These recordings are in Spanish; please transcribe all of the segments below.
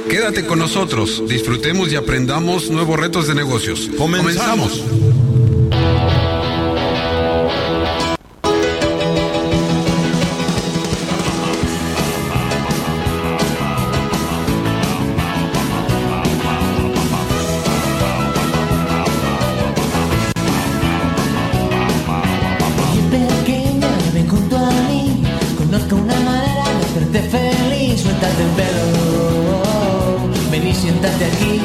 Quédate con nosotros, disfrutemos y aprendamos nuevos retos de negocios. ¡Comenzamos! Siéntate aquí,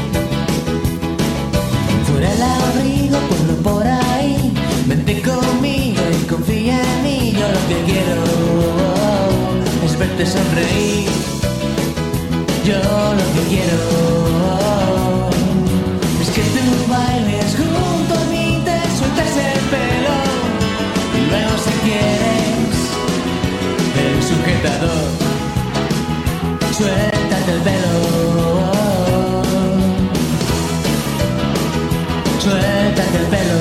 fuera el abrigo, ponlo por ahí, vente conmigo y confía en mí. Yo lo que quiero es verte sonreír. Yo lo que quiero es que tú bailes junto a mí, te sueltes el pelo y luego si quieres el sujetador, suéltate el pelo. Suéltate el pelo,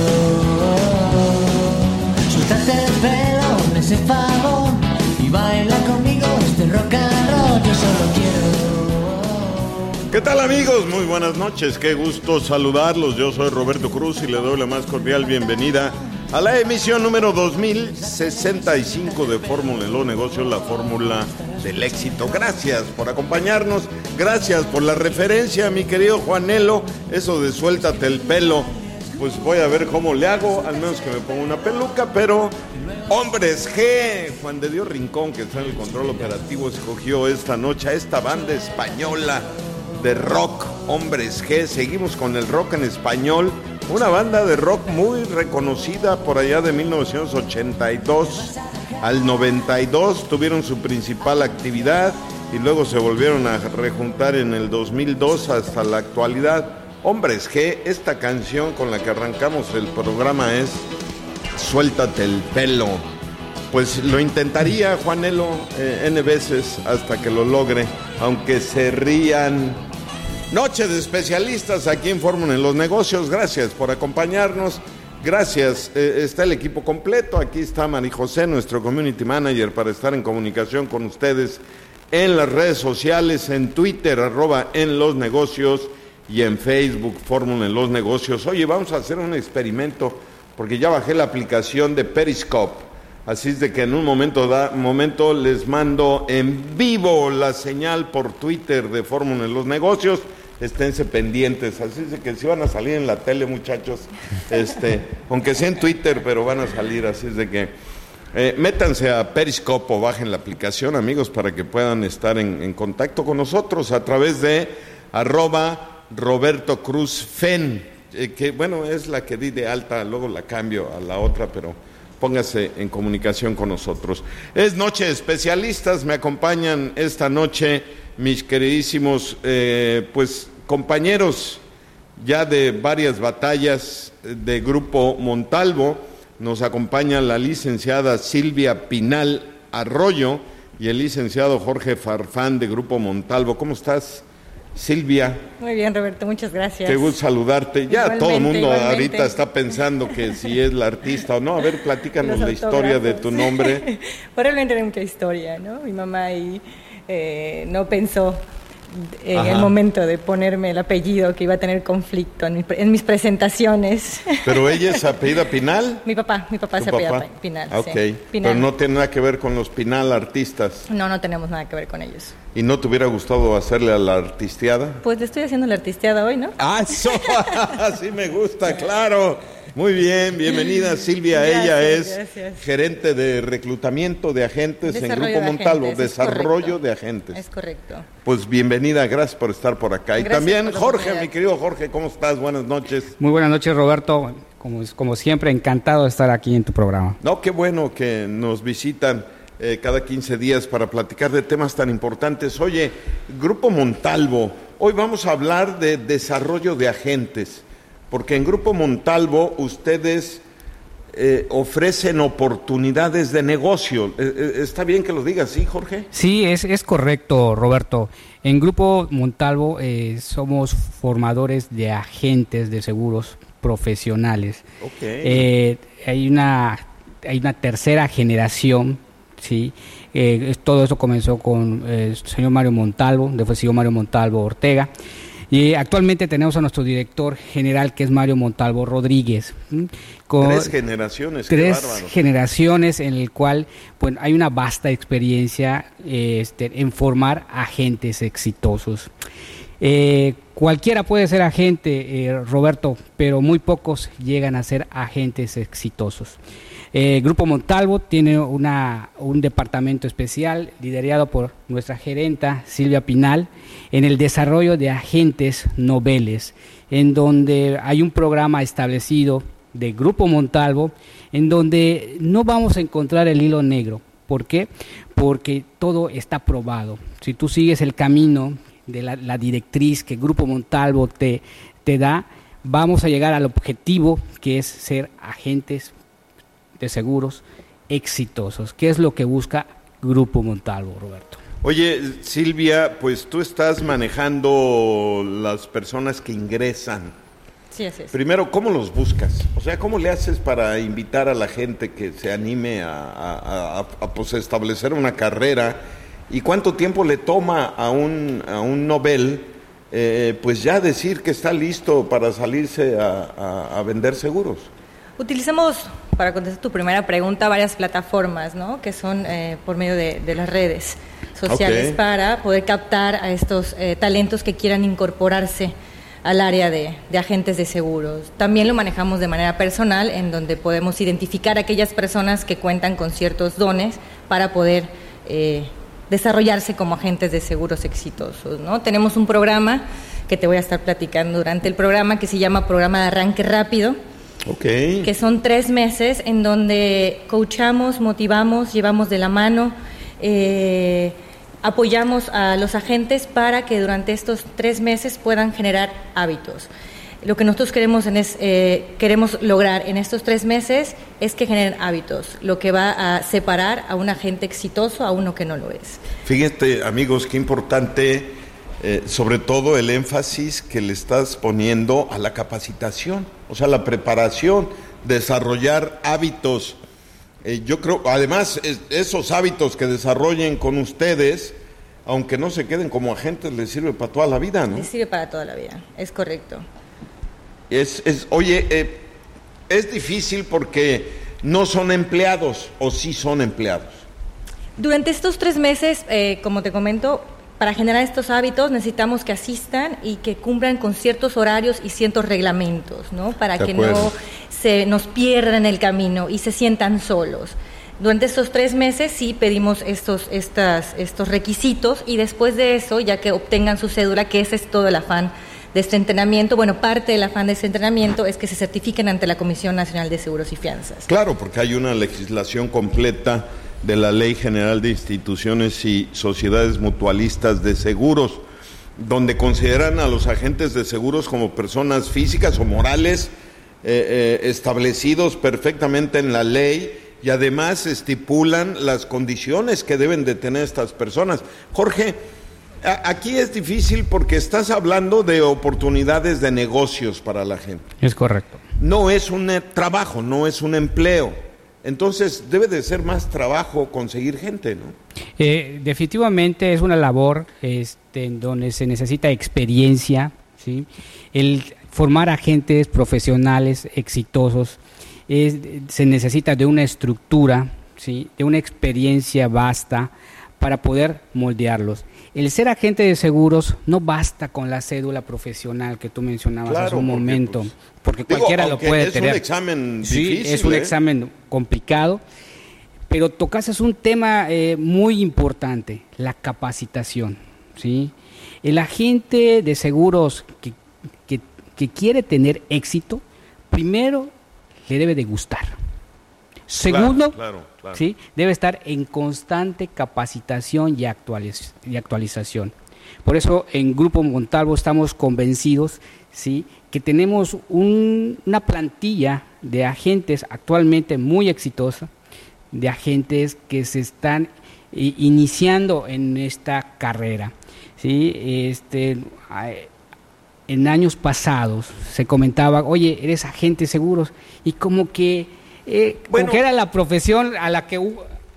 suéltate el pelo, me hace favor y baila conmigo este rock and roll, yo solo quiero. ¿Qué tal, amigos? Muy buenas noches, qué gusto saludarlos. Yo soy Roberto Cruz y le doy la más cordial bienvenida a la emisión número 2065 de Fórmula en los Negocios, la fórmula del éxito. Gracias por acompañarnos, gracias por la referencia, mi querido Juanelo. Eso de suéltate el pelo, pues voy a ver cómo le hago, al menos que me ponga una peluca, pero Hombres G, Juan de Dios Rincón, que está en el control operativo, escogió esta noche a esta banda española de rock, Hombres G. Seguimos con el rock en español, una banda de rock muy reconocida por allá de 1982 al 92, tuvieron su principal actividad y luego se volvieron a rejuntar en el 2002 hasta la actualidad. Hombres G, esta canción con la que arrancamos el programa es Suéltate el pelo. Pues lo intentaría, Juanelo, N veces hasta que lo logre, aunque se rían. Noche de especialistas aquí en Fórmula en los Negocios, gracias por acompañarnos. Gracias, está el equipo completo, aquí está Mari José, nuestro community manager, para estar en comunicación con ustedes en las redes sociales, en Twitter, @enlosnegocios, y en Facebook, Fórmula en los Negocios. Oye, vamos a hacer un experimento, porque ya bajé la aplicación de Periscope, así es de que en un momento les mando en vivo la señal por Twitter de Fórmula en los Negocios. Esténse pendientes, así es de que si van a salir en la tele, muchachos, aunque sea en Twitter, pero van a salir, así es de que métanse a Periscope o bajen la aplicación, amigos, para que puedan estar en contacto con nosotros a través de @Roberto Cruz Fen, que bueno, es la que di de alta, luego la cambio a la otra, pero póngase en comunicación con nosotros. Es noche de especialistas, me acompañan esta noche mis queridísimos pues compañeros ya de varias batallas de Grupo Montalvo. Nos acompaña la licenciada Silvia Pinal Arroyo y el licenciado Jorge Farfán de Grupo Montalvo. ¿Cómo estás, Silvia? Muy bien, Roberto, muchas gracias. Qué gusto saludarte. Ya Igualmente, todo el mundo igualmente. Ahorita está pensando que si es la artista o no. A ver, platícanos la historia de tu nombre. Probablemente tiene mucha historia, ¿no? Mi mamá ahí no pensó en Ajá. el momento de ponerme el apellido que iba a tener conflicto en mis presentaciones. ¿Pero ella es apellida Pinal? Mi papá ¿Tu se apellida papá? Pinal. Ok, Sí. Pinal. pero no tiene nada que ver con los Pinal artistas. No tenemos nada que ver con ellos. ¿Y no te hubiera gustado hacerle a la artisteada? Pues le estoy haciendo la artisteada hoy, ¿no? ¡Ah, eso! Así me gusta, claro. Muy bien, bienvenida Silvia. Gracias, Ella es gracias. gerente de reclutamiento de agentes en Desarrollo Grupo de Montalvo. agentes, es Desarrollo correcto. de agentes. Es correcto. Pues bienvenida, gracias por estar por acá. Y Gracias también por la Jorge, oportunidad. mi querido Jorge, ¿cómo estás? Buenas noches. Muy buenas noches, Roberto. Como siempre, encantado de estar aquí en tu programa. No, qué bueno que nos visitan cada 15 días para platicar de temas tan importantes. Oye, Grupo Montalvo, hoy vamos a hablar de desarrollo de agentes, porque en Grupo Montalvo ustedes ofrecen oportunidades de negocio. ¿Está bien que lo digas, sí, Jorge? Sí, es correcto, Roberto. En Grupo Montalvo somos formadores de agentes de seguros profesionales. Okay. Hay una tercera generación, ¿sí? Todo eso comenzó con el señor Mario Montalvo, después siguió Mario Montalvo Ortega. Y actualmente tenemos a nuestro director general, que es Mario Montalvo Rodríguez. Con 3 generaciones. 3 generaciones en el cual bueno, hay una vasta experiencia en formar agentes exitosos. Cualquiera puede ser agente, Roberto, pero muy pocos llegan a ser agentes exitosos. Grupo Montalvo tiene un departamento especial liderado por nuestra gerenta Silvia Pinal en el desarrollo de agentes noveles, en donde hay un programa establecido de Grupo Montalvo en donde no vamos a encontrar el hilo negro. ¿Por qué? Porque todo está probado. Si tú sigues el camino de la directriz que Grupo Montalvo te da, vamos a llegar al objetivo, que es ser agentes de seguros exitosos. ¿Qué es lo que busca Grupo Montalvo, Roberto? Oye, Silvia, pues tú estás manejando las personas que ingresan. Sí, así es. Primero, ¿cómo los buscas? O sea, ¿cómo le haces para invitar a la gente que se anime a pues, establecer una carrera? ¿Y cuánto tiempo le toma a un novel pues ya decir que está listo para salirse a vender seguros? Utilizamos, para contestar tu primera pregunta, varias plataformas, ¿no? Que son por medio de las redes sociales, para poder captar a estos talentos que quieran incorporarse al área de agentes de seguros. También lo manejamos de manera personal, en donde podemos identificar a aquellas personas que cuentan con ciertos dones para poder desarrollarse como agentes de seguros exitosos, ¿no? Tenemos un programa que te voy a estar platicando durante el programa, que se llama Programa de Arranque Rápido, que son 3 meses en donde coachamos, motivamos, llevamos de la mano, apoyamos a los agentes para que durante estos 3 meses puedan generar hábitos. Lo que nosotros queremos lograr en estos 3 meses es que generen hábitos, lo que va a separar a un agente exitoso a uno que no lo es. Fíjate, amigos, qué importante, sobre todo el énfasis que le estás poniendo a la capacitación, o sea, la preparación, desarrollar hábitos. Yo creo, además, esos hábitos que desarrollen con ustedes, aunque no se queden como agentes, les sirve para toda la vida, ¿no? Les sirve para toda la vida, es correcto. Oye, es difícil porque no son empleados, o sí son empleados. Durante estos 3 meses, como te comento, para generar estos hábitos necesitamos que asistan y que cumplan con ciertos horarios y ciertos reglamentos, ¿no? Para que no se nos pierdan en el camino y se sientan solos. Durante estos 3 meses sí pedimos estos requisitos, y después de eso, ya que obtengan su cédula, que ese es todo el afán de este entrenamiento, bueno, parte del afán de este entrenamiento es que se certifiquen ante la Comisión Nacional de Seguros y Fianzas. Claro, porque hay una legislación completa de la Ley General de Instituciones y Sociedades Mutualistas de Seguros, donde consideran a los agentes de seguros como personas físicas o morales establecidos perfectamente en la ley, y además estipulan las condiciones que deben de tener estas personas. Jorge, aquí es difícil porque estás hablando de oportunidades de negocios para la gente. Es correcto. No es un trabajo, no es un empleo. Entonces debe de ser más trabajo conseguir gente, ¿no? Definitivamente es una labor en donde se necesita experiencia, ¿sí? El formar agentes profesionales exitosos se necesita de una estructura, ¿sí? De una experiencia vasta para poder moldearlos. El ser agente de seguros no basta con la cédula profesional que tú mencionabas hace un momento, porque cualquiera lo puede tener. Es un examen difícil. Sí, es un examen complicado, pero tocaste un tema muy importante, la capacitación, ¿sí? El agente de seguros que quiere tener éxito, primero le debe de gustar. Segundo, claro. ¿Sí? Debe estar en constante capacitación y actualización. Por eso en Grupo Montalvo estamos convencidos, ¿sí? Que tenemos una plantilla de agentes actualmente muy exitosa, de agentes que se están iniciando en esta carrera, ¿sí? En años pasados se comentaba, oye, eres agente de seguros, y como que era la profesión a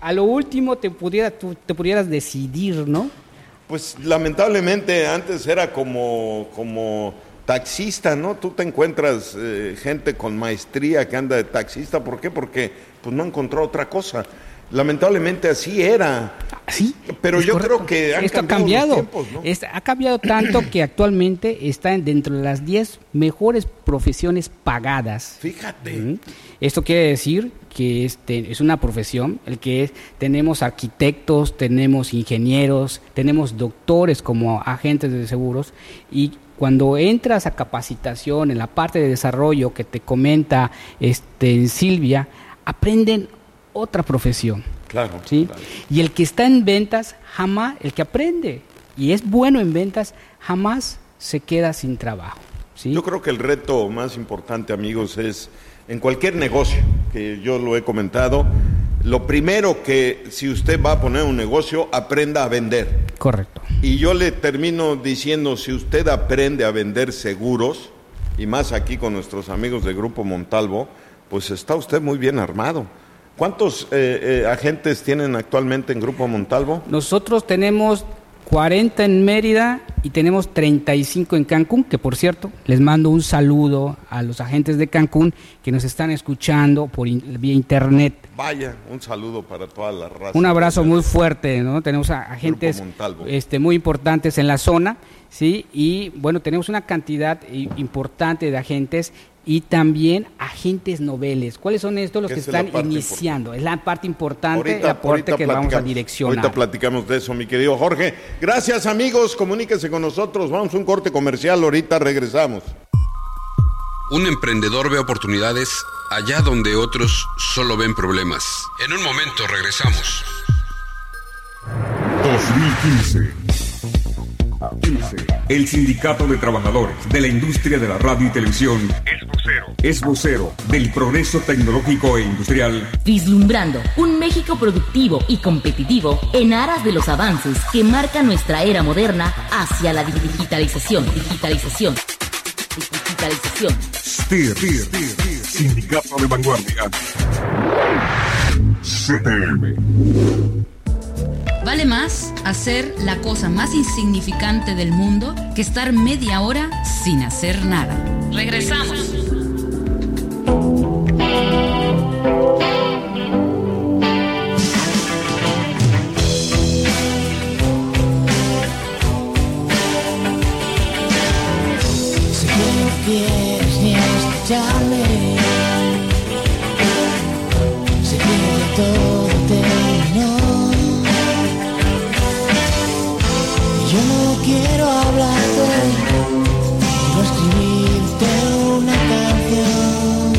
a lo último te pudieras decidir, ¿no? Pues lamentablemente antes era como taxista, ¿no? Tú te encuentras gente con maestría que anda de taxista. ¿Por qué? Porque pues no encontró otra cosa. Lamentablemente así era. Sí, pero yo creo que esto ha cambiado. Los tiempos, ¿no? Ha cambiado tanto que actualmente está dentro de las 10 mejores profesiones pagadas. Fíjate. Esto quiere decir que es una profesión, tenemos arquitectos, tenemos ingenieros, tenemos doctores como agentes de seguros, y cuando entras a capacitación en la parte de desarrollo que te comenta Silvia, aprenden otra profesión. Claro, ¿sí? Claro. Y el que está en ventas, el que aprende y es bueno en ventas, jamás se queda sin trabajo. ¿sí? Yo creo que el reto más importante, amigos, es en cualquier negocio, que yo lo he comentado, lo primero que si usted va a poner un negocio, aprenda a vender. Correcto. Y yo le termino diciendo, si usted aprende a vender seguros, y más aquí con nuestros amigos del Grupo Montalvo, pues está usted muy bien armado. ¿Cuántos agentes tienen actualmente en Grupo Montalvo? Nosotros tenemos 40 en Mérida y tenemos 35 en Cancún, que por cierto, les mando un saludo a los agentes de Cancún que nos están escuchando vía internet. Vaya, un saludo para toda la raza. Un abrazo muy fuerte, ¿no? Tenemos agentes muy importantes en la zona, ¿sí? Y bueno, tenemos una cantidad importante de agentes y también agentes noveles. ¿Cuáles son estos los que están iniciando? Es la parte importante, el aporte que vamos a direccionar. Ahorita platicamos de eso, mi querido Jorge. Gracias, amigos, comuníquense con nosotros. Vamos a un corte comercial, ahorita regresamos. Un emprendedor ve oportunidades allá donde otros solo ven problemas. En un momento regresamos. 2015. El Sindicato de Trabajadores de la Industria de la Radio y Televisión es vocero del progreso tecnológico e industrial, vislumbrando un México productivo y competitivo en aras de los avances que marca nuestra era moderna hacia la digitalización. STIR, Sindicato de Vanguardia. CTM. Vale más hacer la cosa más insignificante del mundo que estar media hora sin hacer nada. Regresamos. Si no quieres ni escucharme, si quieres todo terminó. Yo no quiero hablarte, quiero escribirte una canción.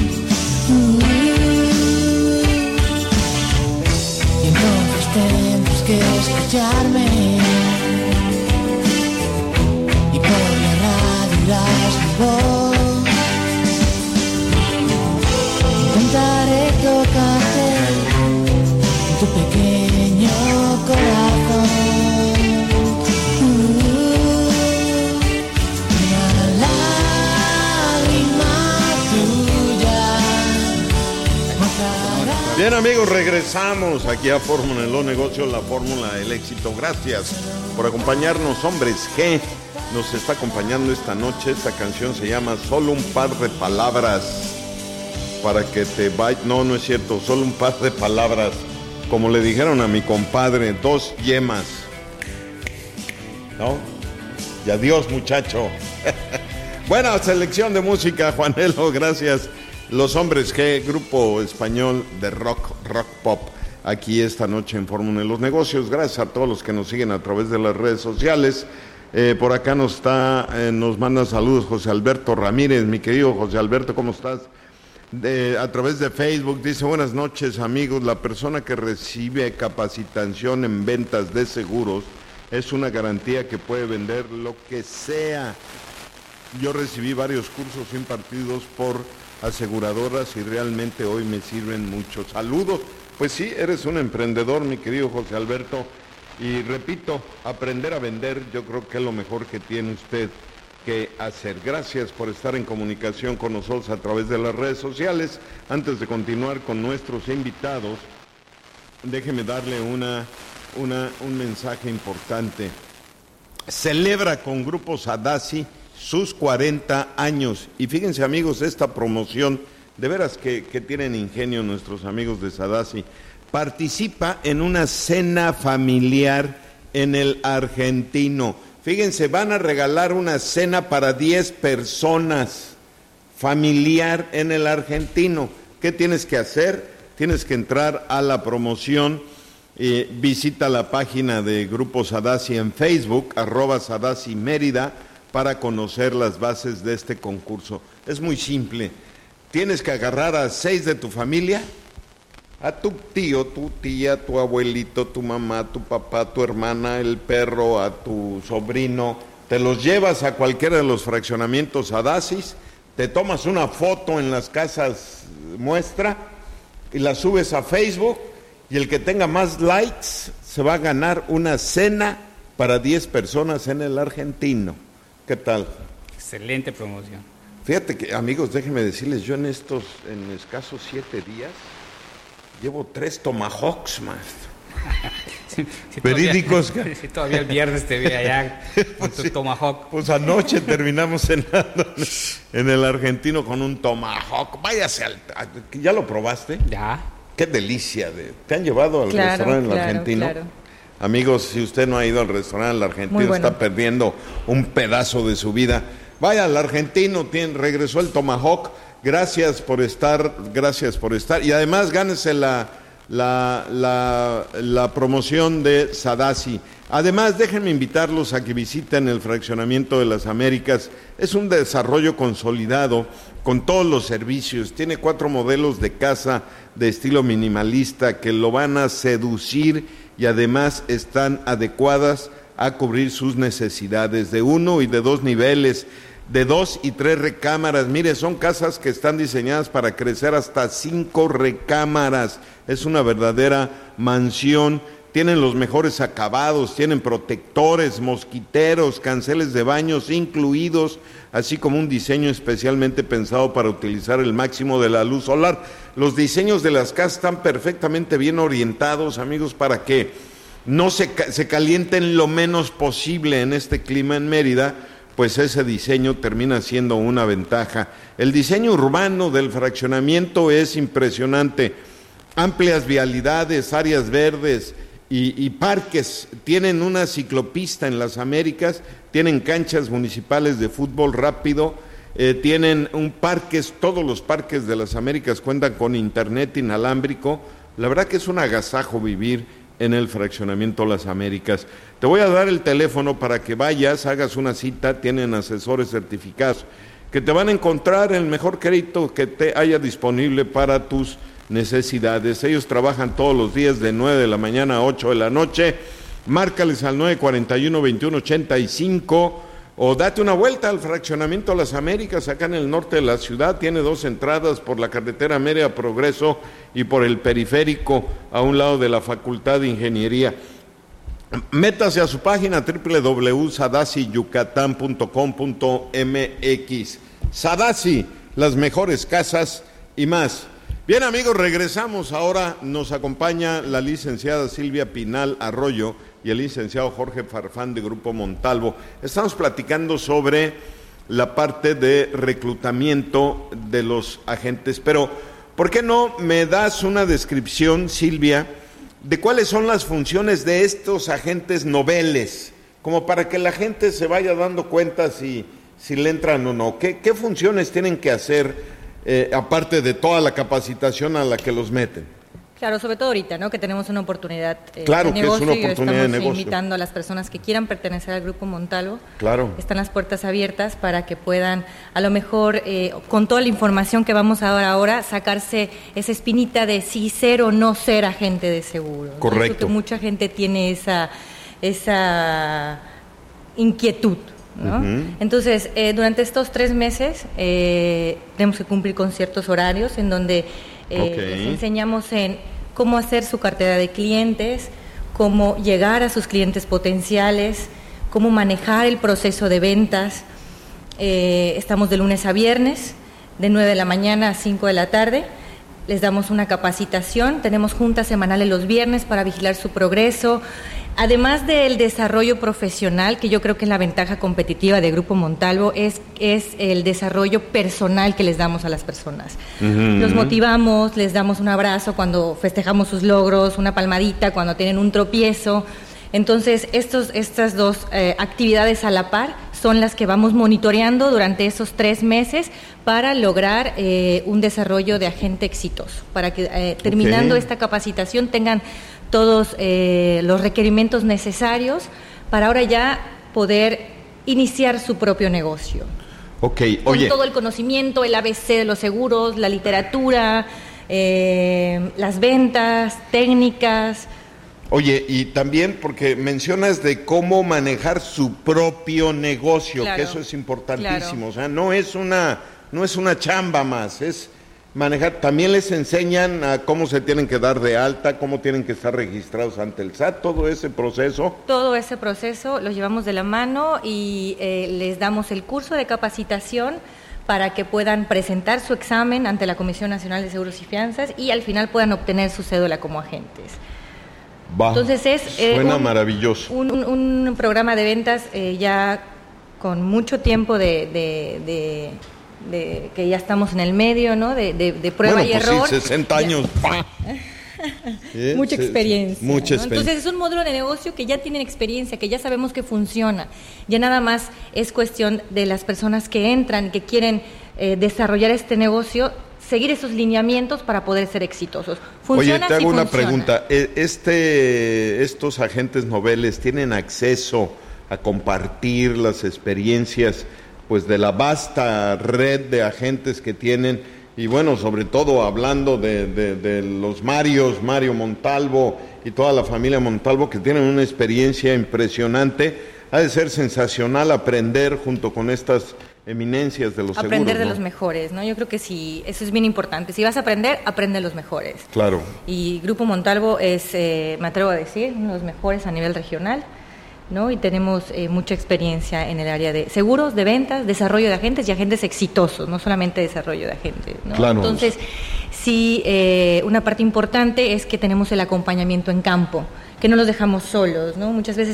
Y entonces tendrás que escucharme. Y por la radio irás mi voz. Intentaré tocarte en tu pequeño corazón. Bien, amigos, regresamos aquí a Fórmula en los Negocios, la fórmula del éxito. Gracias por acompañarnos, Hombres G. Nos está acompañando esta noche. Esta canción se llama Solo un par de palabras para que te vaya. No es cierto, solo un par de palabras. Como le dijeron a mi compadre, 2 yemas. ¿No? Y adiós, muchacho. Buena selección de música, Juanelo, gracias. Los Hombres G, grupo español de rock pop, aquí esta noche en Fórmula en los Negocios. Gracias a todos los que nos siguen a través de las redes sociales. Por acá nos manda saludos José Alberto Ramírez. Mi querido José Alberto, ¿cómo estás? A través de Facebook dice: buenas noches, amigos. La persona que recibe capacitación en ventas de seguros es una garantía que puede vender lo que sea. Yo recibí varios cursos impartidos por aseguradoras y realmente hoy me sirven mucho. Saludos. Pues sí, eres un emprendedor, mi querido José Alberto, y repito, aprender a vender yo creo que es lo mejor que tiene usted que hacer. Gracias por estar en comunicación con nosotros a través de las redes sociales. Antes de continuar con nuestros invitados, déjeme darle un mensaje importante. Celebra con Grupo Sadasi sus 40 años. Y fíjense, amigos, esta promoción, de veras que tienen ingenio nuestros amigos de Sadasi. Participa en una cena familiar en el Argentino. Fíjense, van a regalar una cena para 10 personas, familiar en el Argentino. ¿Qué tienes que hacer? Tienes que entrar a la promoción. Visita la página de Grupo Sadasi en Facebook, @Sadasi Mérida, para conocer las bases de este concurso. Es muy simple. Tienes que agarrar a 6 de tu familia, a tu tío, tu tía, tu abuelito, tu mamá, tu papá, tu hermana, el perro, a tu sobrino. Te los llevas a cualquiera de los fraccionamientos Sadasis, te tomas una foto en las casas muestra y la subes a Facebook, y el que tenga más likes se va a ganar una cena para 10 personas en el Argentino. ¿Qué tal? Excelente promoción. Fíjate que, amigos, déjenme decirles, yo en escasos 7 días llevo 3 tomahawks, maestro. Sí, Verídicos. Todavía el viernes te vi allá con tu tomahawk. Pues anoche terminamos cenando en el Argentino con un tomahawk. Váyase ¿ya lo probaste? Ya. Qué delicia. ¿Te han llevado al restaurante del Argentino? Claro. Amigos, si usted no ha ido al restaurante del Argentino, bueno, está perdiendo un pedazo de su vida. Vaya al Argentino, regresó el tomahawk. Gracias por estar. Y además gánese la promoción de Sadasi. Además, déjenme invitarlos a que visiten el Fraccionamiento de las Américas. Es un desarrollo consolidado con todos los servicios. Tiene 4 modelos de casa de estilo minimalista que lo van a seducir, y además están adecuadas a cubrir sus necesidades de 1 y de 2 niveles, de 2 y 3 recámaras. Mire, son casas que están diseñadas para crecer hasta 5 recámaras. Es una verdadera mansión. Tienen los mejores acabados, tienen protectores, mosquiteros, canceles de baños incluidos, así como un diseño especialmente pensado para utilizar el máximo de la luz solar. Los diseños de las casas están perfectamente bien orientados, amigos, para que no se calienten lo menos posible en este clima en Mérida, pues ese diseño termina siendo una ventaja. El diseño urbano del fraccionamiento es impresionante. Amplias vialidades, áreas verdes y parques. Tienen una ciclopista en las Américas, tienen canchas municipales de fútbol rápido, tienen todos los parques de las Américas cuentan con internet inalámbrico. La verdad que es un agasajo vivir en el fraccionamiento Las Américas. Te voy a dar el teléfono para que vayas, hagas una cita. Tienen asesores certificados que te van a encontrar el mejor crédito que te haya disponible para tus necesidades. Ellos trabajan todos los días de 9 de la mañana a 8 de la noche. Márcales al 941-2185 o date una vuelta al fraccionamiento Las Américas, acá en el norte de la ciudad. Tiene 2 entradas por la carretera Mérida Progreso y por el periférico a un lado de la Facultad de Ingeniería. Métase a su página www.sadasiyucatán.com.mx. Sadasi, las mejores casas y más. Bien, amigos, regresamos. Ahora nos acompaña la licenciada Silvia Pinal Arroyo y el licenciado Jorge Farfán de Grupo Montalvo. Estamos platicando sobre la parte de reclutamiento de los agentes, pero ¿por qué no me das una descripción, Silvia, de cuáles son las funciones de estos agentes noveles, como para que la gente se vaya dando cuenta si le entran o no? ¿Qué funciones tienen que hacer? Aparte de toda la capacitación a la que los meten. Claro, sobre todo ahorita, ¿no? Que tenemos una oportunidad claro, de negocio. Que es una oportunidad de negocio. Estamos invitando a las personas que quieran pertenecer al Grupo Montalvo. Claro. Están las puertas abiertas para que puedan, a lo mejor, con toda la información que vamos a dar ahora, sacarse esa espinita de si ser o no ser agente de seguro. Correcto. Porque mucha gente tiene esa inquietud, ¿no? Uh-huh. Entonces, durante estos 3 meses tenemos que cumplir con ciertos horarios en donde les enseñamos en cómo hacer su cartera de clientes, cómo llegar a sus clientes potenciales, cómo manejar el proceso de ventas. Estamos de lunes a viernes, de 9 de la mañana a 5 de la tarde. les damos una capacitación, tenemos juntas semanales los viernes para vigilar su progreso. Además del desarrollo profesional, que yo creo que es la ventaja competitiva de Grupo Montalvo, es el desarrollo personal que les damos a las personas. Los motivamos, les damos un abrazo cuando festejamos sus logros, una palmadita cuando tienen un tropiezo. Entonces, estas dos actividades a la par son las que vamos monitoreando durante esos 3 meses para lograr un desarrollo de agente exitoso, para que terminando esta capacitación tengan todos los requerimientos necesarios para ahora ya poder iniciar su propio negocio. Oye. Con todo el conocimiento, el ABC de los seguros, la literatura, las ventas, técnicas. Oye, y también porque mencionas de cómo manejar su propio negocio, claro, que eso es importantísimo. Claro. O sea, no es una chamba más, es manejar. También les enseñan a cómo se tienen que dar de alta, cómo tienen que estar registrados ante el SAT, todo ese proceso. Todo ese proceso lo llevamos de la mano y les damos el curso de capacitación para que puedan presentar su examen ante la Comisión Nacional de Seguros y Fianzas y al final puedan obtener su cédula como agentes. Entonces suena maravilloso. Un programa de ventas ya con mucho tiempo de que ya estamos en el medio, ¿no? De prueba y error. Sí, 60 años. Mucha experiencia. Mucha experiencia. Entonces es un modelo de negocio que ya tienen experiencia, que ya sabemos que funciona. Ya nada más es cuestión de las personas que entran, que quieren desarrollar este negocio, seguir esos lineamientos para poder ser exitosos. Oye, te hago una pregunta. ¿Estos agentes noveles tienen acceso a compartir las experiencias pues de la vasta red de agentes que tienen? Y bueno, sobre todo hablando de los Mario Montalvo y toda la familia Montalvo, que tienen una experiencia impresionante. Ha de ser sensacional aprender junto con estas eminencias de los seguros. Aprender de los mejores, ¿no? Yo creo que sí, eso es bien importante. Si vas a aprender, aprende de los mejores. Claro. Y Grupo Montalvo es, me atrevo a decir, uno de los mejores a nivel regional, ¿no? Y tenemos mucha experiencia en el área de seguros, de ventas, desarrollo de agentes y agentes exitosos, no solamente desarrollo de agentes, ¿no? Claro. Entonces, sí, una parte importante es que tenemos el acompañamiento en campo, que no los dejamos solos, ¿no? Muchas veces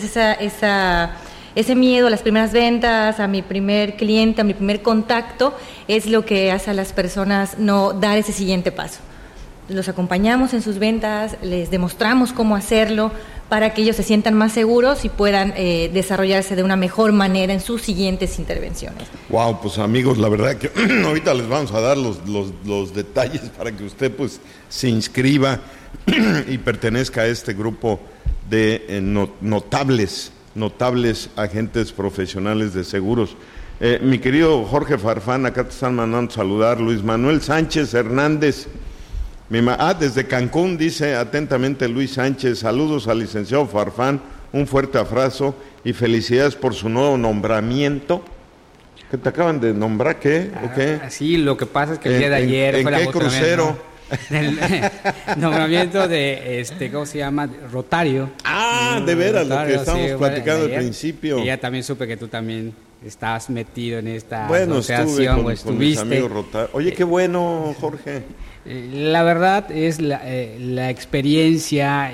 ese miedo a las primeras ventas, a mi primer cliente, a mi primer contacto, es lo que hace a las personas no dar ese siguiente paso. Los acompañamos en sus ventas, les demostramos cómo hacerlo para que ellos se sientan más seguros y puedan desarrollarse de una mejor manera en sus siguientes intervenciones. Wow, pues amigos, la verdad que ahorita les vamos a dar los detalles para que usted pues se inscriba y pertenezca a este grupo de notables agentes profesionales de seguros. Mi querido Jorge Farfán, acá te están mandando saludar. Luis Manuel Sánchez Hernández, desde Cancún, dice atentamente Luis Sánchez, saludos al licenciado Farfán, un fuerte abrazo y felicidades por su nuevo nombramiento. ¿Qué te acaban de nombrar? ¿Qué? ¿O qué? Sí, lo que pasa es que el día de ayer fue ¿en qué crucero? El nombramiento de ¿cómo se llama? Rotario. De veras, Rotario, lo que estábamos platicando al principio. Y ya también supe que tú también estás metido en esta asociación, con mis amigos Rotario. Oye, qué bueno, Jorge. La verdad es la experiencia,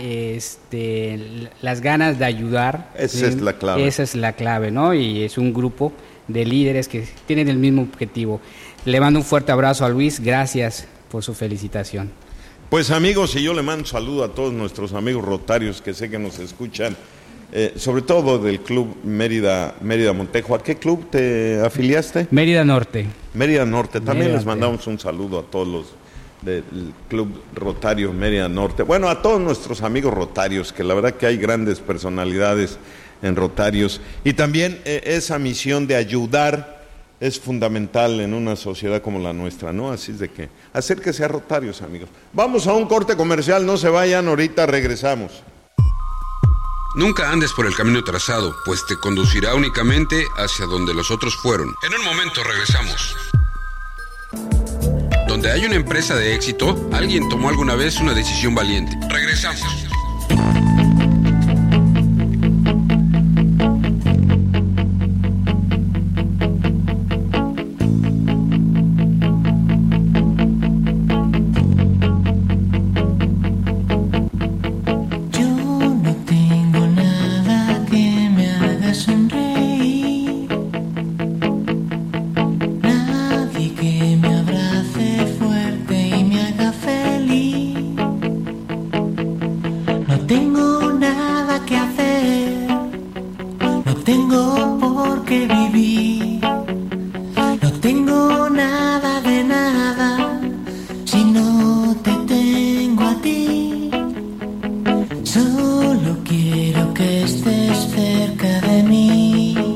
las ganas de ayudar. Esa es la clave. Esa es la clave, ¿no? Y es un grupo de líderes que tienen el mismo objetivo. Le mando un fuerte abrazo a Luis, gracias por su felicitación. Pues amigos, y yo le mando un saludo a todos nuestros amigos rotarios que sé que nos escuchan, sobre todo del Club Mérida Montejo. ¿A qué club te afiliaste? Mérida Norte. Mérida Norte, también les mandamos un saludo a todos los del Club Rotario Mérida Norte. Bueno, a todos nuestros amigos rotarios, que la verdad que hay grandes personalidades en Rotarios. Y también esa misión de ayudar es fundamental en una sociedad como la nuestra, ¿no? Así es de que acérquese a Rotarios, amigos. Vamos a un corte comercial, no se vayan, ahorita regresamos. Nunca andes por el camino trazado, pues te conducirá únicamente hacia donde los otros fueron. En un momento regresamos. Donde hay una empresa de éxito, alguien tomó alguna vez una decisión valiente. Regresamos. porque viví. No tengo nada de nada si no te tengo a ti. Solo quiero que estés cerca de mí.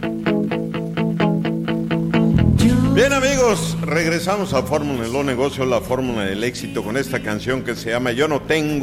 Bien, amigos, regresamos a Fórmula de los Negocios, la fórmula del éxito, con esta canción que se llama Yo no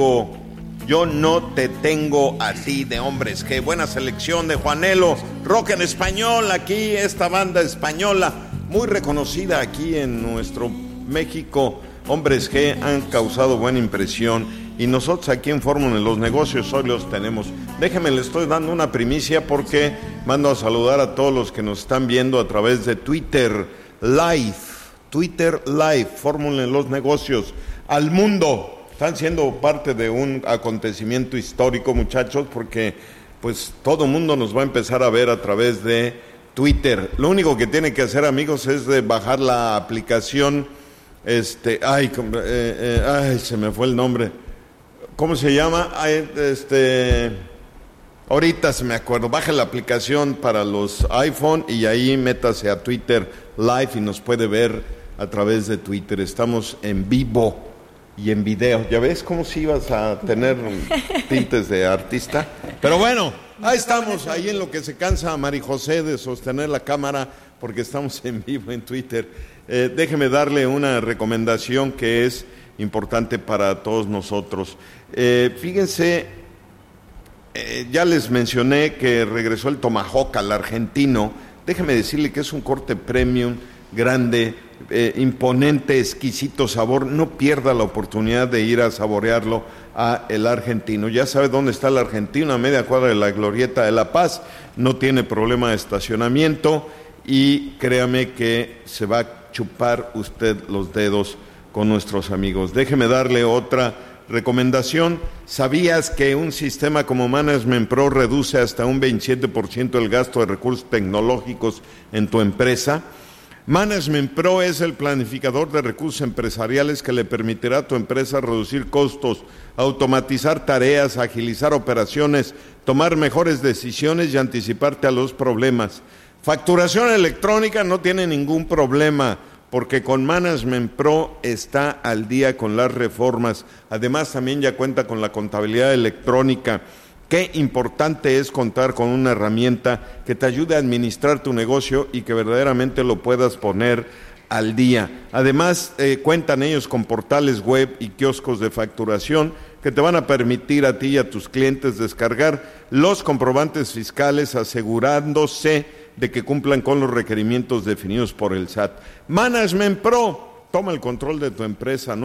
te tengo a ti, de Hombres G. Buena selección de Juanelo, rock en español, aquí esta banda española muy reconocida aquí en nuestro México. Hombres G han causado buena impresión y nosotros aquí en Fórmula de los Negocios hoy los tenemos. Déjenme, les estoy dando una primicia porque mando a saludar a todos los que nos están viendo a través de Twitter Live, Fórmula de los Negocios, al mundo. Están siendo parte de un acontecimiento histórico, muchachos, porque pues todo el mundo nos va a empezar a ver a través de Twitter. Lo único que tienen que hacer, amigos, es de bajar la aplicación, se me fue el nombre. ¿Cómo se llama? Ahorita se me acuerdo. Baja la aplicación para los iPhone y ahí métase a Twitter Live y nos puede ver a través de Twitter. Estamos en vivo y en video. ¿Ya ves cómo si ibas a tener tintes de artista? Pero bueno, ahí estamos, ahí en lo que se cansa Mari José de sostener la cámara, porque estamos en vivo en Twitter. Déjeme darle una recomendación que es importante para todos nosotros. Fíjense, ya les mencioné que regresó el Tomahawk al argentino. Déjeme decirle que es un corte premium, grande, imponente, exquisito sabor. No pierda la oportunidad de ir a saborearlo a el argentino. Ya sabe dónde está el argentino, a media cuadra de la Glorieta de La Paz. No tiene problema de estacionamiento y créame que se va a chupar usted los dedos con nuestros amigos. Déjeme darle otra recomendación. ¿Sabías que un sistema como Management Pro reduce hasta un 27% el gasto de recursos tecnológicos en tu empresa? Management Pro es el planificador de recursos empresariales que le permitirá a tu empresa reducir costos, automatizar tareas, agilizar operaciones, tomar mejores decisiones y anticiparte a los problemas. Facturación electrónica no tiene ningún problema, porque con Management Pro está al día con las reformas. Además, también ya cuenta con la contabilidad electrónica. Qué importante es contar con una herramienta que te ayude a administrar tu negocio y que verdaderamente lo puedas poner al día. Además, cuentan ellos con portales web y kioscos de facturación que te van a permitir a ti y a tus clientes descargar los comprobantes fiscales, asegurándose de que cumplan con los requerimientos definidos por el SAT. Management Pro, toma el control de tu empresa,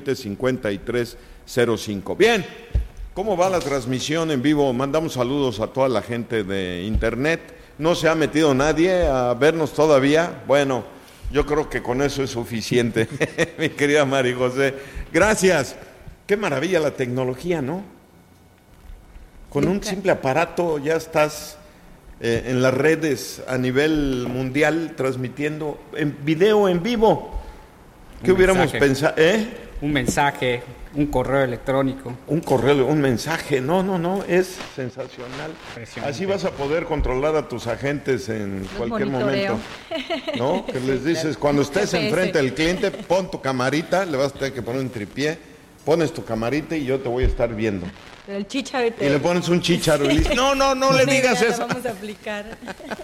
920-5305. Bien, ¿cómo va la transmisión en vivo? Mandamos saludos a toda la gente de internet. ¿No se ha metido nadie a vernos todavía? Bueno, yo creo que con eso es suficiente, mi querida Mari José. Gracias. Qué maravilla la tecnología, ¿no? Con un simple aparato ya estás en las redes a nivel mundial transmitiendo en video en vivo. ¿Qué hubiéramos pensado? Un mensaje, un correo electrónico. Un mensaje, no, es sensacional. Así vas a poder controlar a tus agentes en cualquier momento. ¿No? Que les dices, cuando estés enfrente del cliente, pon tu camarita, le vas a tener que poner un tripié, pones tu camarita y yo te voy a estar viendo. Pero el chícharo y le pones un chícharo y dices, no le digas eso. Vamos a aplicar.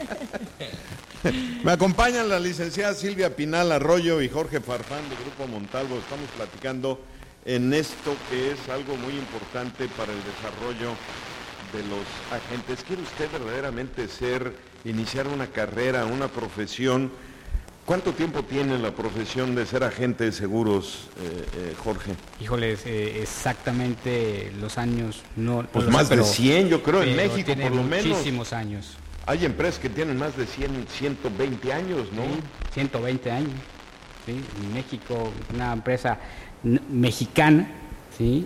Me acompañan la licenciada Silvia Pinal Arroyo y Jorge Farfán de Grupo Montalvo. Estamos platicando en esto que es algo muy importante para el desarrollo de los agentes. ¿Quiere usted verdaderamente iniciar una carrera, una profesión? ¿Cuánto tiempo tiene la profesión de ser agente de seguros, Jorge? Híjoles, exactamente los años no. Pues no más de 100, yo creo, en México por lo menos. Muchísimos años. Hay empresas que tienen más de 120 años, ¿no? Sí, 120 años. ¿Sí? En México, una empresa mexicana, ¿sí?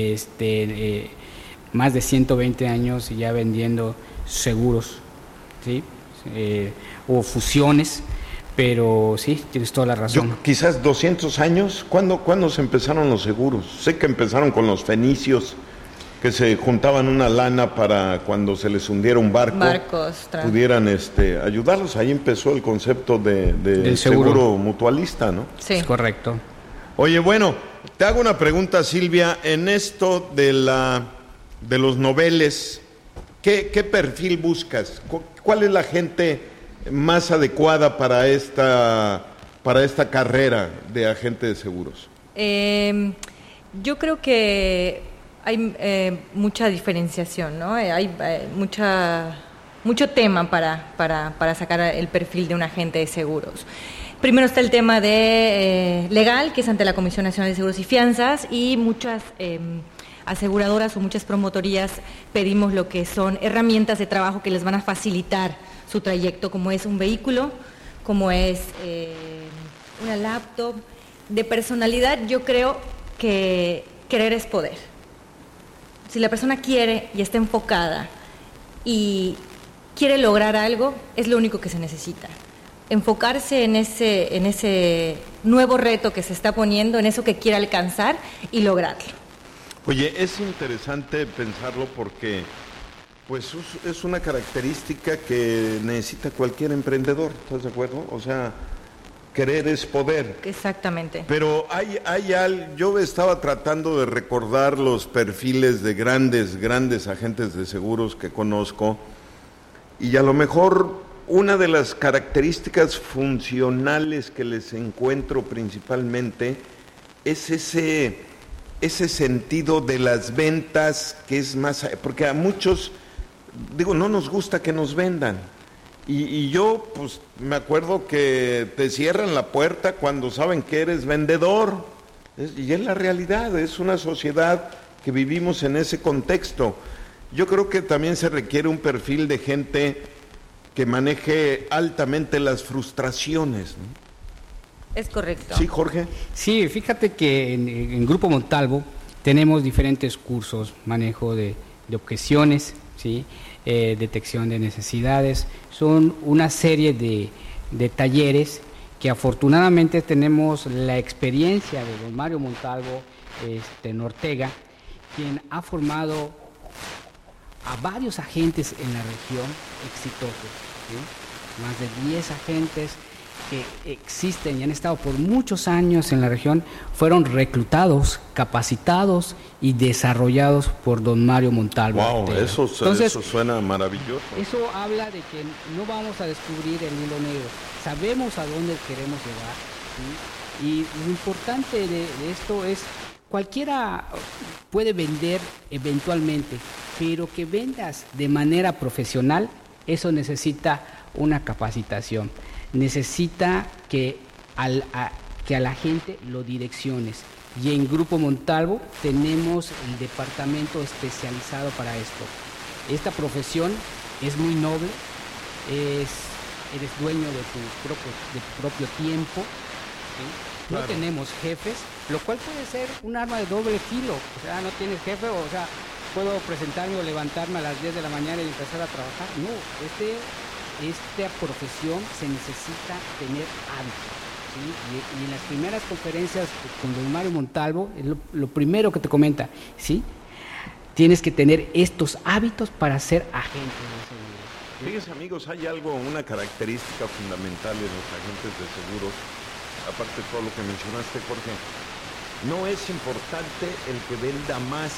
Más de 120 años ya vendiendo seguros, ¿sí? Hubo fusiones. Pero sí, tienes toda la razón. Quizás 200 años. ¿Cuándo se empezaron los seguros? Sé que empezaron con los fenicios, que se juntaban una lana para cuando se les hundiera un barco, pudieran ayudarlos. Ahí empezó el concepto de seguro mutualista, ¿no? Sí. Es correcto. Oye, bueno, te hago una pregunta, Silvia. En esto de los noveles, ¿qué perfil buscas? ¿Cuál es la gente más adecuada para esta carrera de agente de seguros? Yo creo que hay mucha diferenciación, ¿no? Hay mucho tema para sacar el perfil de un agente de seguros. Primero está el tema de legal, que es ante la Comisión Nacional de Seguros y Fianzas, y muchas aseguradoras o muchas promotorías pedimos lo que son herramientas de trabajo que les van a facilitar su trayecto, como es un vehículo, como es una laptop. De personalidad, yo creo que querer es poder. Si la persona quiere y está enfocada y quiere lograr algo, es lo único que se necesita. Enfocarse en ese nuevo reto que se está poniendo, en eso que quiere alcanzar y lograrlo. Oye, es interesante pensarlo porque pues es una característica que necesita cualquier emprendedor, ¿estás de acuerdo? O sea, querer es poder. Exactamente. Pero yo estaba tratando de recordar los perfiles de grandes agentes de seguros que conozco, y a lo mejor una de las características funcionales que les encuentro principalmente es ese sentido de las ventas, que es más, porque a muchos, no nos gusta que nos vendan. Y yo, pues, me acuerdo que te cierran la puerta cuando saben que eres vendedor. Y es la realidad, es una sociedad que vivimos en ese contexto. Yo creo que también se requiere un perfil de gente que maneje altamente las frustraciones, ¿no? Es correcto. Sí, Jorge. Sí, fíjate que en Grupo Montalvo tenemos diferentes cursos, manejo de objeciones, ¿sí? Detección de necesidades. Son una serie de talleres que afortunadamente tenemos la experiencia de don Mario Montalvo Ortega, quien ha formado a varios agentes en la región exitosos, ¿sí? Más de 10 agentes que existen y han estado por muchos años en la región, fueron reclutados, capacitados y desarrollados por don Mario Montalvo. Wow, eso suena maravilloso. Eso habla de que no vamos a descubrir el hilo negro, sabemos a dónde queremos llegar, ¿sí? Y lo importante de esto es, cualquiera puede vender eventualmente, pero que vendas de manera profesional, eso necesita una capacitación. Necesita que a la gente lo direcciones. Y en Grupo Montalvo tenemos el departamento especializado para esto. Esta profesión es muy noble, eres dueño de tu propio tiempo, ¿sí? Claro. No tenemos jefes, lo cual puede ser un arma de doble filo. O sea, no tienes jefe, o sea, puedo presentarme o levantarme a las 10 de la mañana y empezar a trabajar. No, esta profesión se necesita tener hábitos, ¿sí? Y en las primeras conferencias con don Mario Montalvo, es lo primero que te comenta, ¿sí? Tienes que tener estos hábitos para ser agente de seguros. Fíjense, amigos, hay una característica fundamental en los agentes de seguros, aparte de todo lo que mencionaste, Jorge. No es importante el que venda más,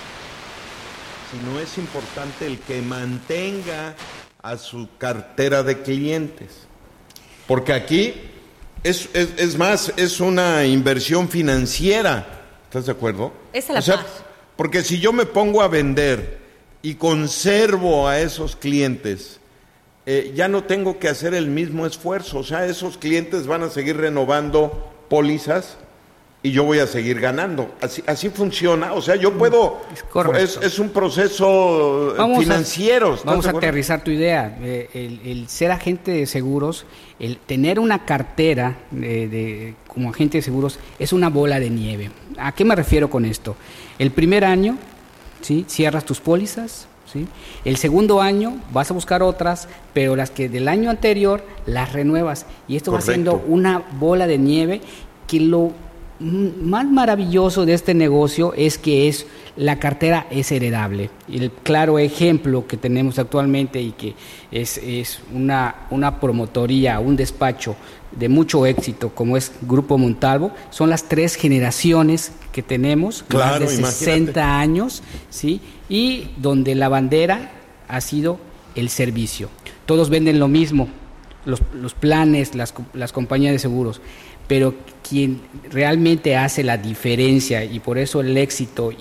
sino es importante el que mantenga a su cartera de clientes, porque aquí es más, es una inversión financiera, ¿estás de acuerdo? Esa es la paz. Porque si yo me pongo a vender y conservo a esos clientes, ya no tengo que hacer el mismo esfuerzo, o sea, esos clientes van a seguir renovando pólizas y yo voy a seguir ganando. Así funciona, o sea, yo puedo... Es un proceso financiero. Vamos a aterrizar tu idea. El ser agente de seguros, el tener una cartera como agente de seguros, es una bola de nieve. ¿A qué me refiero con esto? El primer año, ¿sí?, cierras tus pólizas, ¿sí? El segundo año vas a buscar otras, pero las que del año anterior las renuevas. Y esto va siendo una bola de nieve que lo más maravilloso de este negocio es que la cartera es heredable. Y el claro ejemplo que tenemos actualmente y que es una promotoría, un despacho de mucho éxito como es Grupo Montalvo, son las 3 generaciones que tenemos, claro, más de 60 imagínate. años, ¿sí? Y donde la bandera ha sido el servicio. Todos venden lo mismo, los planes, las compañías de seguros, pero quien realmente hace la diferencia, y por eso el éxito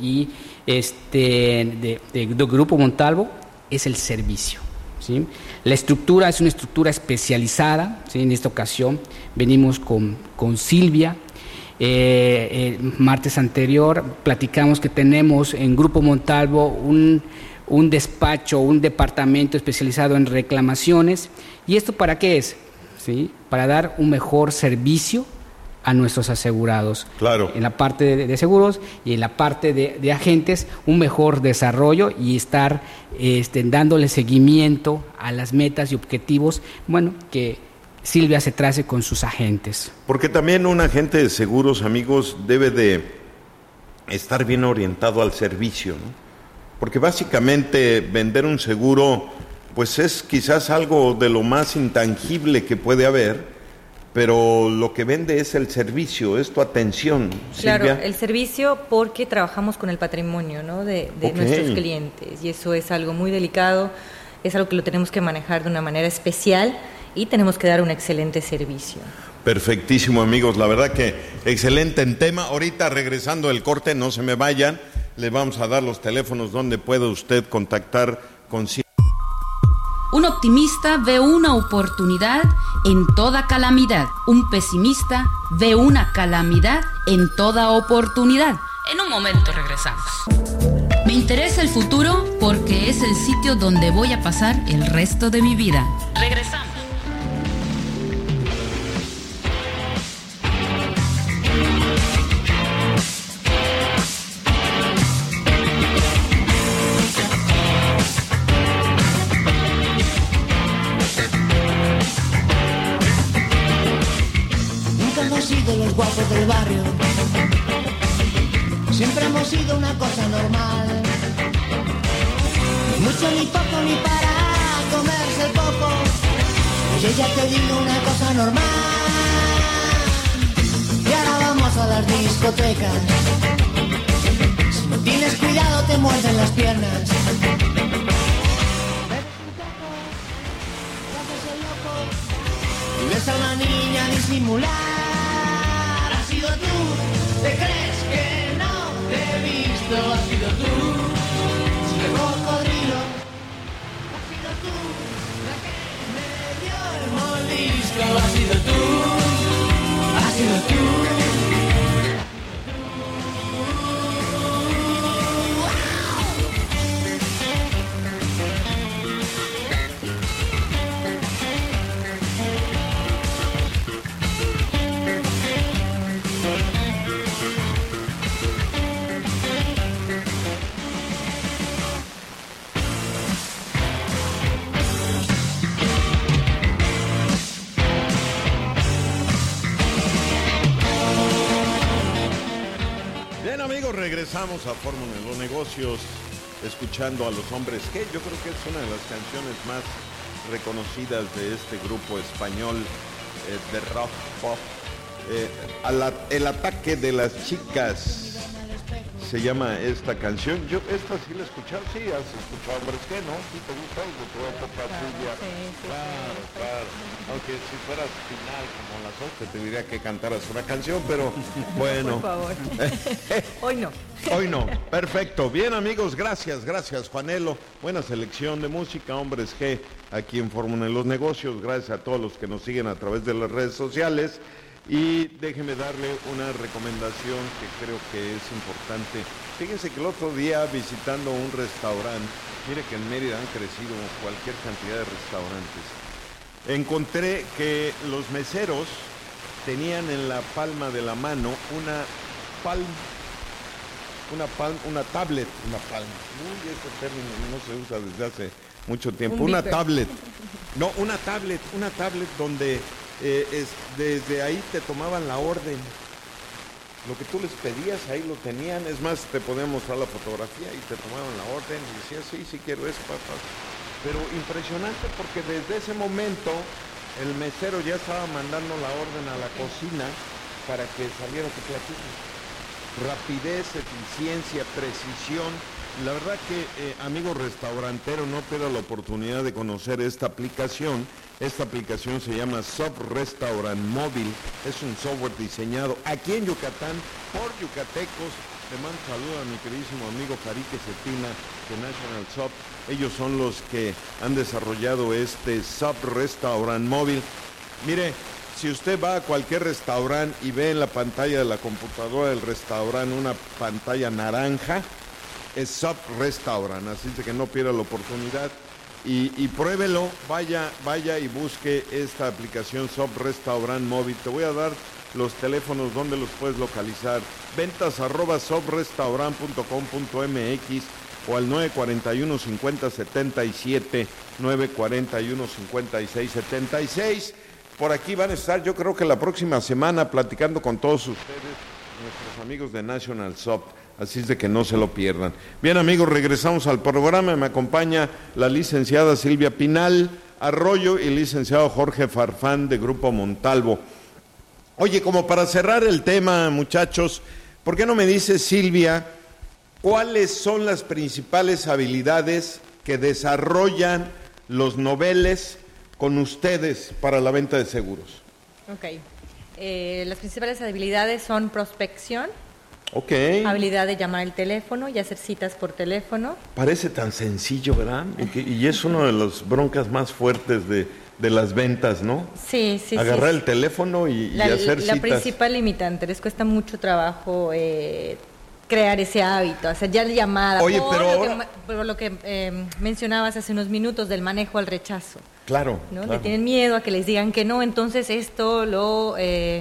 de Grupo Montalvo es el servicio, ¿sí? La estructura es una estructura especializada, ¿sí? En esta ocasión venimos con Silvia. El martes anterior platicamos que tenemos en Grupo Montalvo un despacho, un departamento especializado en reclamaciones. ¿Y esto para qué es? ¿Sí? Para dar un mejor servicio a nuestros asegurados. Claro. En la parte de seguros y en la parte de agentes, un mejor desarrollo y estar dándole seguimiento a las metas y objetivos, que Silvia se trace con sus agentes. Porque también un agente de seguros, amigos, debe de estar bien orientado al servicio, ¿no? Porque básicamente vender un seguro, pues es quizás algo de lo más intangible que puede haber, pero lo que vende es el servicio, es tu atención. Claro, Silvia. el servicio, porque trabajamos con el patrimonio, ¿no? de Ok. nuestros clientes, y eso es algo muy delicado, es algo que lo tenemos que manejar de una manera especial y tenemos que dar un excelente servicio. Perfectísimo, amigos, la verdad que excelente en tema. Ahorita regresando del corte, no se me vayan, les vamos a dar los teléfonos donde puede usted contactar con Silvia. Un optimista ve una oportunidad en toda calamidad. Un pesimista ve una calamidad en toda oportunidad. En un momento regresamos. Me interesa el futuro porque es el sitio donde voy a pasar el resto de mi vida. Regresamos. Los guapos del barrio siempre hemos sido una cosa normal, ni mucho ni poco ni para comerse el coco. Yo ya te digo una cosa normal, y ahora vamos a las discotecas. Si no tienes cuidado te muerden las piernas. Y ves a una niña disimular. Has sido tú, te crees que no te he visto. Has sido tú, si el cocodrilo. Has sido tú, la que me dio el molisco. Has sido tú, has sido tú. Regresamos a Fórmula de los Negocios, escuchando a los Hombres G. Yo creo que es una de las canciones más reconocidas de este grupo español de rock pop. El ataque de las chicas se llama esta canción. Yo esta sí la he escuchado. Sí, has escuchado Hombres G, ¿no? ¿Sí te gusta algo? Te voy a tocar tuya. Claro. Aunque si fueras final como las otras, te diría que cantaras una canción, pero bueno. Por favor. Hoy no. Hoy no. Perfecto. Bien, amigos, gracias, Juanelo. Buena selección de música, Hombres G, aquí en Fórmula de los Negocios. Gracias a todos los que nos siguen a través de las redes sociales. Y déjeme darle una recomendación que creo que es importante. Fíjense que el otro día visitando un restaurante, mire que en Mérida han crecido cualquier cantidad de restaurantes. Encontré que los meseros tenían en la palma de la mano una tablet. Uy, ese término no se usa desde hace mucho tiempo. Una tablet donde desde ahí te tomaban la orden. lo que tú les pedías, ahí lo tenían. Es más, te podían mostrar la fotografía y te tomaban la orden y decías, sí quiero eso, papá. Pero impresionante, porque desde ese momento el mesero ya estaba mandando la orden a la cocina para que saliera tu platillo. Rapidez, eficiencia, precisión. La verdad que, amigo restaurantero, no pierda la oportunidad de conocer esta aplicación. Esta aplicación se llama Sub Restaurant Móvil. Es un software diseñado aquí en Yucatán por yucatecos. Le mando un saludo a mi queridísimo amigo Jarique Cetina de National Sub. Ellos son los que han desarrollado este Sub Restaurant Móvil. Mire, si usted va a cualquier restaurante y ve en la pantalla de la computadora del restaurante una pantalla naranja, es Sub Restaurant, así que no pierda la oportunidad y pruébelo, vaya y busque esta aplicación Sub Restaurant Móvil. Te voy a dar los teléfonos donde los puedes localizar. ventas@subrestaurant.com.mx o al 941-5077, 941-5676. Por aquí van a estar, yo creo que la próxima semana, platicando con todos ustedes, nuestros amigos de National Sub. Así es de que no se lo pierdan. Bien, amigos, regresamos al programa. Me acompaña la licenciada Silvia Pinal Arroyo y el licenciado Jorge Farfán de Grupo Montalvo. Oye, como para cerrar el tema, muchachos, ¿por qué no me dice, Silvia, cuáles son las principales habilidades que desarrollan los noveles con ustedes para la venta de seguros? Ok. Las principales habilidades son prospección. Ok. Habilidad de llamar el teléfono y hacer citas por teléfono. Parece tan sencillo, ¿verdad? Y es una de las broncas más fuertes de las ventas, ¿no? Sí. Agarrar el teléfono y hacer citas. La principal limitante, les cuesta mucho trabajo crear ese hábito, hacer ya la llamada. Oye, por lo que mencionabas hace unos minutos del manejo al rechazo. Claro, ¿no? claro. Le tienen miedo a que les digan que no, entonces esto los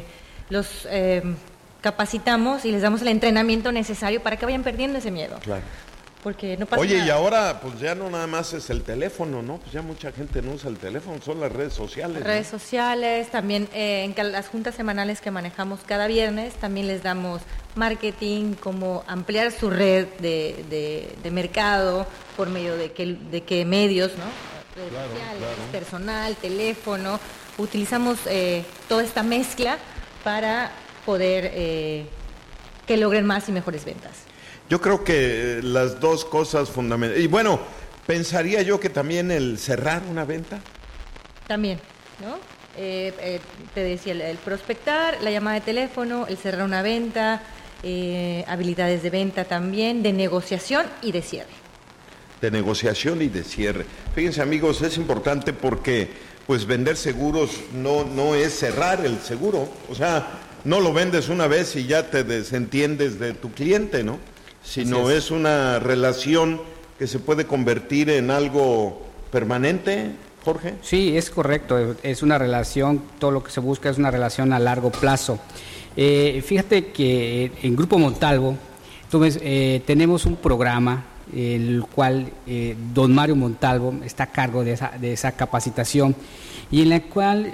capacitamos y les damos el entrenamiento necesario para que vayan perdiendo ese miedo. Claro. Porque no pasa nada. Y ahora pues ya no nada más es el teléfono, ¿no? Pues ya mucha gente no usa el teléfono, son las redes sociales. Redes sociales, también en las juntas semanales que manejamos cada viernes, también les damos marketing, cómo ampliar su red de mercado por medio de qué medios, ¿no? Redes sociales, personal, teléfono. Utilizamos toda esta mezcla para poder que logren más y mejores ventas. Yo creo que las dos cosas fundamentales. Y bueno, pensaría yo que también el cerrar una venta. También, ¿no? Te decía, el prospectar, la llamada de teléfono, el cerrar una venta, habilidades de venta también, de negociación y de cierre. De negociación y de cierre. Fíjense, amigos, es importante porque pues vender seguros no es cerrar el seguro. O sea, no lo vendes una vez y ya te desentiendes de tu cliente, ¿no? Sino es una relación que se puede convertir en algo permanente, Jorge. Sí, es correcto, es una relación, todo lo que se busca es una relación a largo plazo. Fíjate que en Grupo Montalvo tenemos un programa, el cual don Mario Montalvo está a cargo de esa capacitación, y en la cual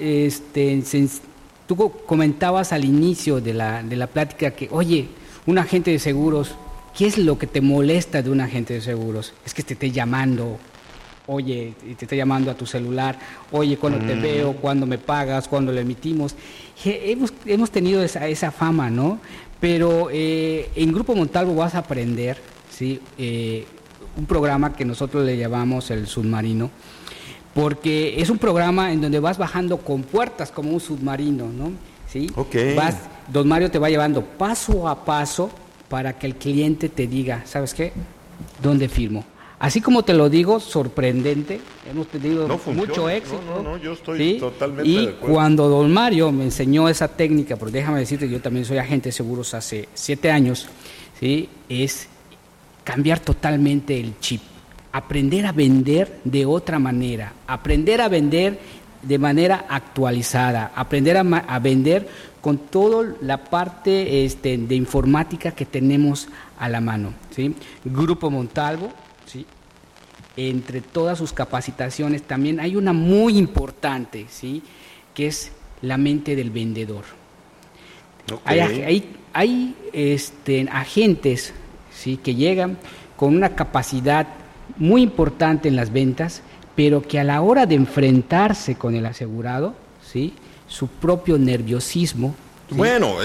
tú comentabas al inicio de la plática que, oye, un agente de seguros, ¿qué es lo que te molesta de un agente de seguros? Es que te esté llamando, oye, te esté llamando a tu celular, oye, cuando te veo, cuando me pagas, cuando lo emitimos. Hemos tenido esa fama, ¿no? Pero en Grupo Montalvo vas a aprender, ¿sí? Un programa que nosotros le llamamos el submarino, porque es un programa en donde vas bajando con puertas como un submarino, ¿no? ¿Sí? Okay. Don Mario te va llevando paso a paso para que el cliente te diga, ¿sabes qué? ¿Dónde firmo? Así como te lo digo, sorprendente, hemos tenido mucho éxito. No, yo estoy totalmente de acuerdo. Y cuando don Mario me enseñó esa técnica, porque déjame decirte, yo también soy agente de seguros hace 7 años, ¿sí? Es cambiar totalmente el chip, aprender a vender de otra manera, aprender a vender de manera actualizada, aprender a vender con toda la parte de informática que tenemos a la mano, ¿sí? Grupo Montalvo, ¿sí? Entre todas sus capacitaciones también hay una muy importante, ¿sí? Que es la mente del vendedor. Okay. Hay agentes, ¿sí?, que llegan con una capacidad muy importante en las ventas, pero que a la hora de enfrentarse con el asegurado, ¿sí?, su propio nerviosismo, ¿sí?,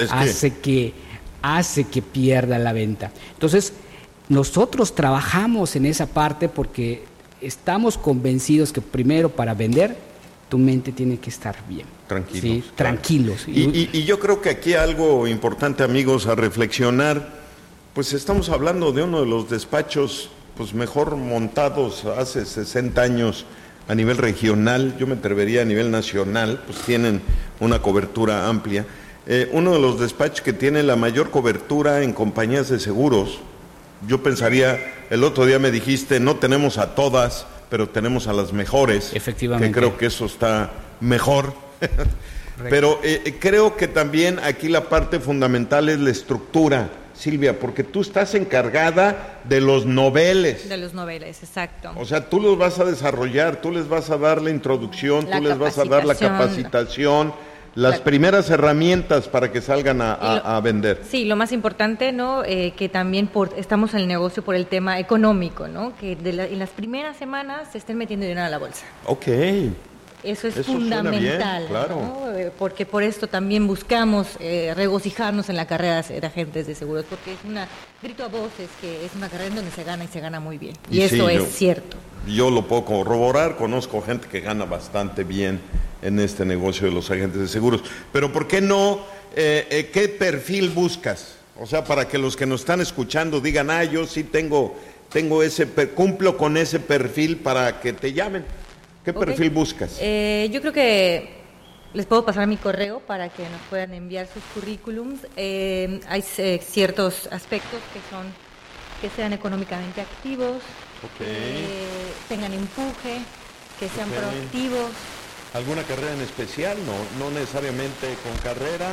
hace que pierda la venta. Entonces, nosotros trabajamos en esa parte porque estamos convencidos que primero, para vender, tu mente tiene que estar bien. Tranquilos. ¿Sí? Claro. Tranquilos. Y yo creo que aquí algo importante, amigos, a reflexionar, pues estamos hablando de uno de los despachos pues mejor montados hace 60 años a nivel regional, yo me atrevería a nivel nacional, pues tienen una cobertura amplia. Uno de los despachos que tiene la mayor cobertura en compañías de seguros. Yo pensaría, el otro día me dijiste, no tenemos a todas, pero tenemos a las mejores. Efectivamente. Que creo que eso está mejor. Pero creo que también aquí la parte fundamental es la estructura, Silvia, porque tú estás encargada de los noveles. De los noveles, exacto. O sea, tú los vas a desarrollar, tú les vas a dar la introducción, tú les vas a dar la capacitación, las primeras herramientas para que salgan a vender. Sí, lo más importante, ¿no? Que también estamos en el negocio por el tema económico, ¿no? Que en las primeras semanas se estén metiendo dinero a la bolsa. Ok. Eso es fundamental, bien, claro. ¿No? Porque por esto también buscamos regocijarnos en la carrera de agentes de seguros, porque es una grito a voces que es una carrera en donde se gana y se gana muy bien. Y eso es cierto. Yo lo puedo corroborar, conozco gente que gana bastante bien en este negocio de los agentes de seguros. Pero ¿por qué no? ¿Qué perfil buscas? O sea, para que los que nos están escuchando digan, yo sí tengo cumplo con ese perfil para que te llamen. ¿Qué perfil buscas? Yo creo que les puedo pasar mi correo para que nos puedan enviar sus currículums. Hay ciertos aspectos que sean económicamente activos, tengan empuje, que sean proactivos. ¿Alguna carrera en especial? No necesariamente con carrera.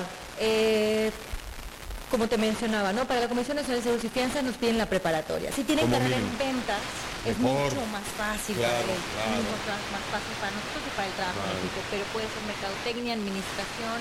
Como te mencionaba, ¿no? Para la Comisión Nacional de Seguros y Fianzas nos piden la preparatoria. Si tienen carrera en ventas, es mucho más fácil para ellos, más fácil para nosotros y para el trabajo en equipo, pero puede ser mercadotecnia, administración,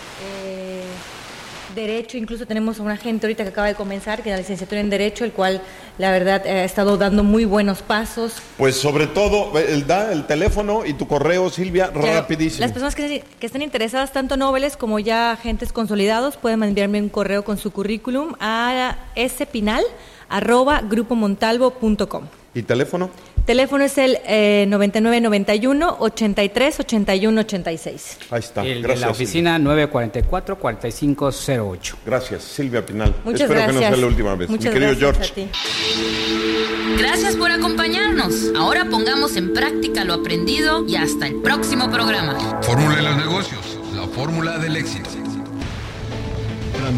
Derecho. Incluso tenemos a un agente ahorita que acaba de comenzar, que es la licenciatura en Derecho, el cual la verdad ha estado dando muy buenos pasos. Pues sobre todo, el teléfono y tu correo, Silvia, rapidísimo. Las personas que estén interesadas, tanto noveles como ya agentes consolidados, pueden enviarme un correo con su currículum a spinal@grupomontalvo.com. ¿Y teléfono? Teléfono es el 9991-83-81-86. Ahí está. Gracias. La oficina 944-4508. Gracias, Silvia Pinal. Muchas Espero gracias. que no sea la última vez. Muchas Mi querido gracias George. a ti. Gracias por acompañarnos. Ahora pongamos en práctica lo aprendido y hasta el próximo programa. Fórmula de los negocios, la fórmula del éxito.